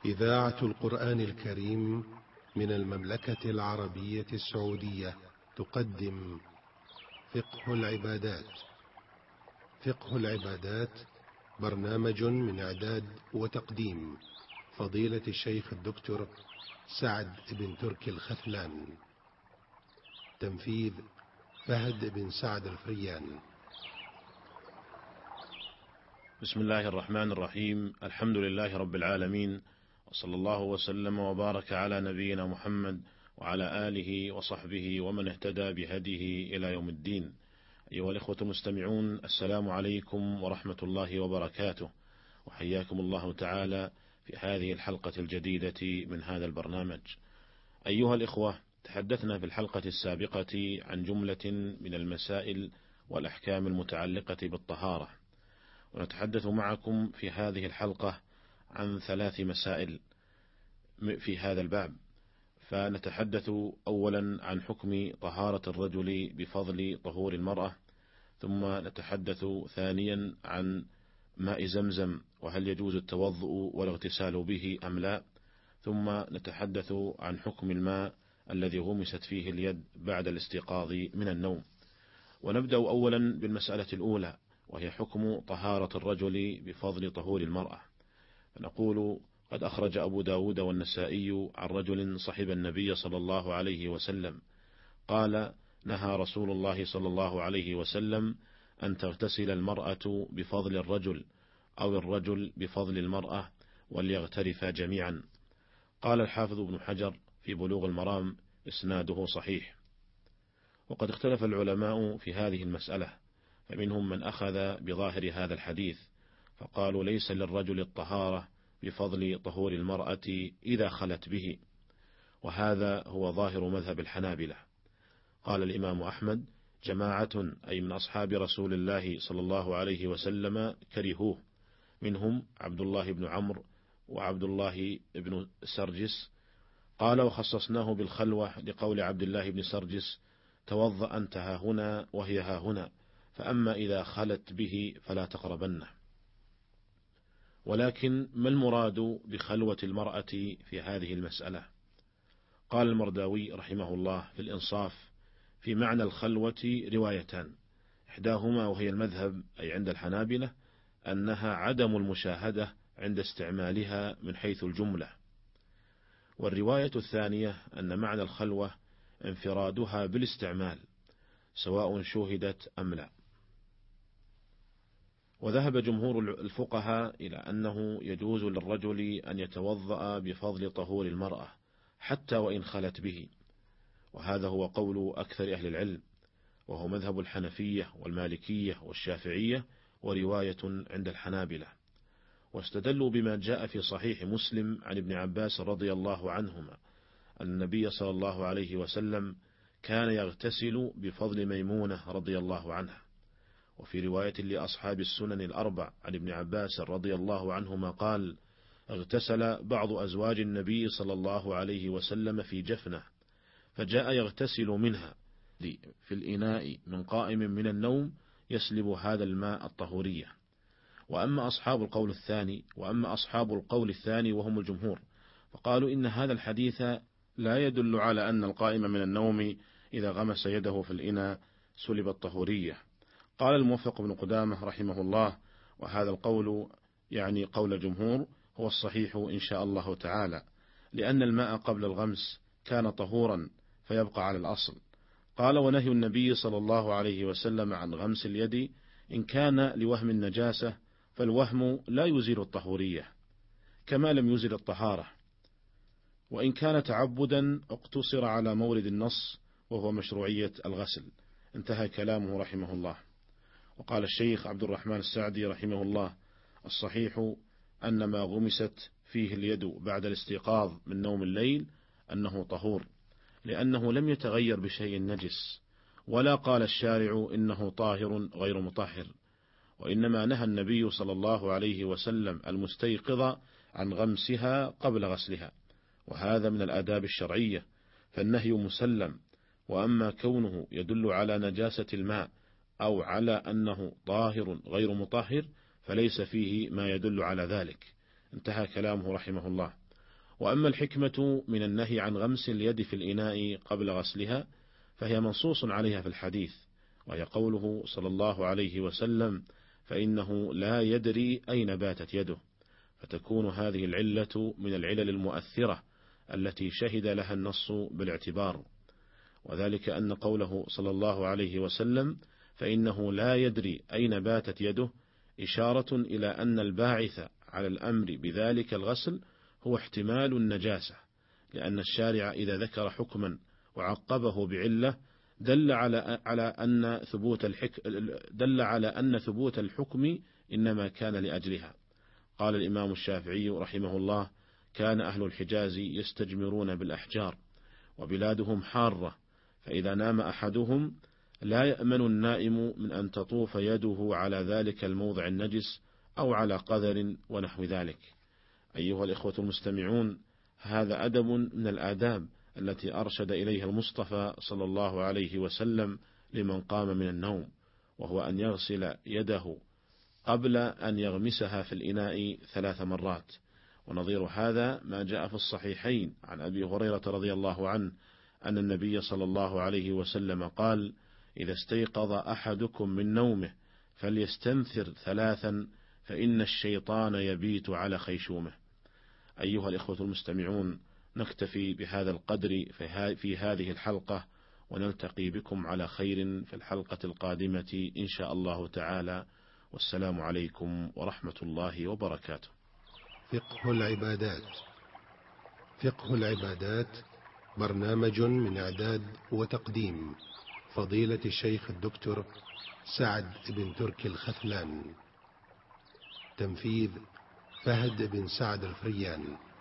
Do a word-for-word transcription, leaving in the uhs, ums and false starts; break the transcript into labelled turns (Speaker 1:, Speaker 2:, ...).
Speaker 1: إذاعة القرآن الكريم من المملكة العربية السعودية تقدم فقه العبادات. فقه العبادات برنامج من إعداد وتقديم فضيلة الشيخ الدكتور سعد بن تركي الخثلان. تنفيذ فهد بن سعد الفريان.
Speaker 2: بسم الله الرحمن الرحيم. الحمد لله رب العالمين، وصلى الله وسلم وبارك على نبينا محمد وعلى آله وصحبه ومن اهتدى بهديه إلى يوم الدين. أيها الإخوة المستمعون، السلام عليكم ورحمة الله وبركاته، وحياكم الله تعالى في هذه الحلقة الجديدة من هذا البرنامج. أيها الإخوة، تحدثنا في الحلقة السابقة عن جملة من المسائل والأحكام المتعلقة بالطهارة، ونتحدث معكم في هذه الحلقة عن ثلاث مسائل في هذا الباب. فنتحدث أولا عن حكم طهارة الرجل بفضل طهور المرأة، ثم نتحدث ثانيا عن ماء زمزم وهل يجوز التوضؤ والاغتسال به أم لا، ثم نتحدث عن حكم الماء الذي غمست فيه اليد بعد الاستيقاظ من النوم. ونبدأ أولا بالمسألة الأولى، وهي حكم طهارة الرجل بفضل طهور المرأة. فنقول: قد أخرج أبو داود والنسائي عن رجل صحب النبي صلى الله عليه وسلم قال: نهى رسول الله صلى الله عليه وسلم أن تغتسل المرأة بفضل الرجل أو الرجل بفضل المرأة وليغترفا جميعا. قال الحافظ ابن حجر في بلوغ المرام: إسناده صحيح. وقد اختلف العلماء في هذه المسألة، فمنهم من أخذ بظاهر هذا الحديث فقالوا: ليس للرجل الطهارة بفضل طهور المرأة إذا خلت به، وهذا هو ظاهر مذهب الحنابلة. قال الإمام أحمد: جماعة أي من أصحاب رسول الله صلى الله عليه وسلم كرهوه، منهم عبد الله بن عمرو وعبد الله بن سرجس. قال: وخصصناه بالخلوة لقول عبد الله بن سرجس: توضأ أنت ها هنا وهي ها هنا، فأما إذا خلت به فلا تقربنه. ولكن ما المراد بخلوة المرأة في هذه المسألة؟ قال المرداوي رحمه الله في الإنصاف: في معنى الخلوة روايتان، إحداهما وهي المذهب أي عند الحنابلة أنها عدم المشاهدة عند استعمالها من حيث الجملة، والرواية الثانية أن معنى الخلوة انفرادها بالاستعمال سواء شوهدت أم لا. وذهب جمهور الفقهاء إلى أنه يجوز للرجل أن يتوضأ بفضل طهور المرأة حتى وإن خلت به، وهذا هو قول أكثر أهل العلم، وهو مذهب الحنفية والمالكية والشافعية ورواية عند الحنابلة. واستدلوا بما جاء في صحيح مسلم عن ابن عباس رضي الله عنهما أن النبي صلى الله عليه وسلم كان يغتسل بفضل ميمونة رضي الله عنها. وفي رواية لأصحاب السنن الأربع عن ابن عباس رضي الله عنهما قال: اغتسل بعض أزواج النبي صلى الله عليه وسلم في جفنة، فجاء يغتسل منها في الإناء من قائم من النوم يسلب هذا الماء الطهورية. وأما أصحاب القول الثاني وأما أصحاب القول الثاني وهم الجمهور، فقالوا إن هذا الحديث لا يدل على أن القائم من النوم إذا غمس يده في الإناء سلب الطهورية. قال الموفق بن قدامة رحمه الله: وهذا القول يعني قول الجمهور هو الصحيح إن شاء الله تعالى، لأن الماء قبل الغمس كان طهورا فيبقى على الأصل. قال: ونهي النبي صلى الله عليه وسلم عن غمس اليد إن كان لوهم النجاسة، فالوهم لا يزيل الطهورية كما لم يزيل الطهارة، وإن كان تعبدا اقتصر على مورد النص وهو مشروعية الغسل. انتهى كلامه رحمه الله. وقال الشيخ عبد الرحمن السعدي رحمه الله: الصحيح أن ما غمست فيه اليد بعد الاستيقاظ من نوم الليل أنه طهور، لأنه لم يتغير بشيء نجس، ولا قال الشارع إنه طاهر غير مطهر، وإنما نهى النبي صلى الله عليه وسلم المستيقظ عن غمسها قبل غسلها، وهذا من الآداب الشرعية، فالنهي مسلم. وأما كونه يدل على نجاسة الماء أو على أنه طاهر غير مطهر فليس فيه ما يدل على ذلك. انتهى كلامه رحمه الله. وأما الحكمة من النهي عن غمس اليد في الإناء قبل غسلها فهي منصوص عليها في الحديث، وهي قوله صلى الله عليه وسلم: فإنه لا يدري أين باتت يده، فتكون هذه العلة من العلل المؤثرة التي شهد لها النص بالاعتبار، وذلك أن قوله صلى الله عليه وسلم فإنه لا يدري أين باتت يده إشارة إلى أن الباعث على الأمر بذلك الغسل هو احتمال النجاسة، لأن الشارع إذا ذكر حكما وعقبه بعلة دل على على أن ثبوت الحك دل على أن ثبوت الحكم إنما كان لأجلها. قال الإمام الشافعي رحمه الله: كان أهل الحجاز يستجمرون بالأحجار، وبلادهم حارة، فإذا نام أحدهم لا يأمن النائم من أن تطوف يده على ذلك الموضع النجس أو على قذر ونحو ذلك. أيها الإخوة المستمعون، هذا أدب من الآداب التي أرشد إليها المصطفى صلى الله عليه وسلم لمن قام من النوم، وهو أن يغسل يده قبل أن يغمسها في الإناء ثلاث مرات. ونظير هذا ما جاء في الصحيحين عن أبي هريرة رضي الله عنه أن النبي صلى الله عليه وسلم قال: إذا استيقظ أحدكم من نومه فليستنثر ثلاثا فإن الشيطان يبيت على خيشومه. أيها الإخوة المستمعون، نكتفي بهذا القدر في هذه الحلقة، ونلتقي بكم على خير في الحلقة القادمة إن شاء الله تعالى، والسلام عليكم ورحمة الله وبركاته.
Speaker 1: فقه العبادات. فقه العبادات برنامج من إعداد وتقديم فضيلة الشيخ الدكتور سعد بن تركي الخثلان. تنفيذ فهد بن سعد الفريان.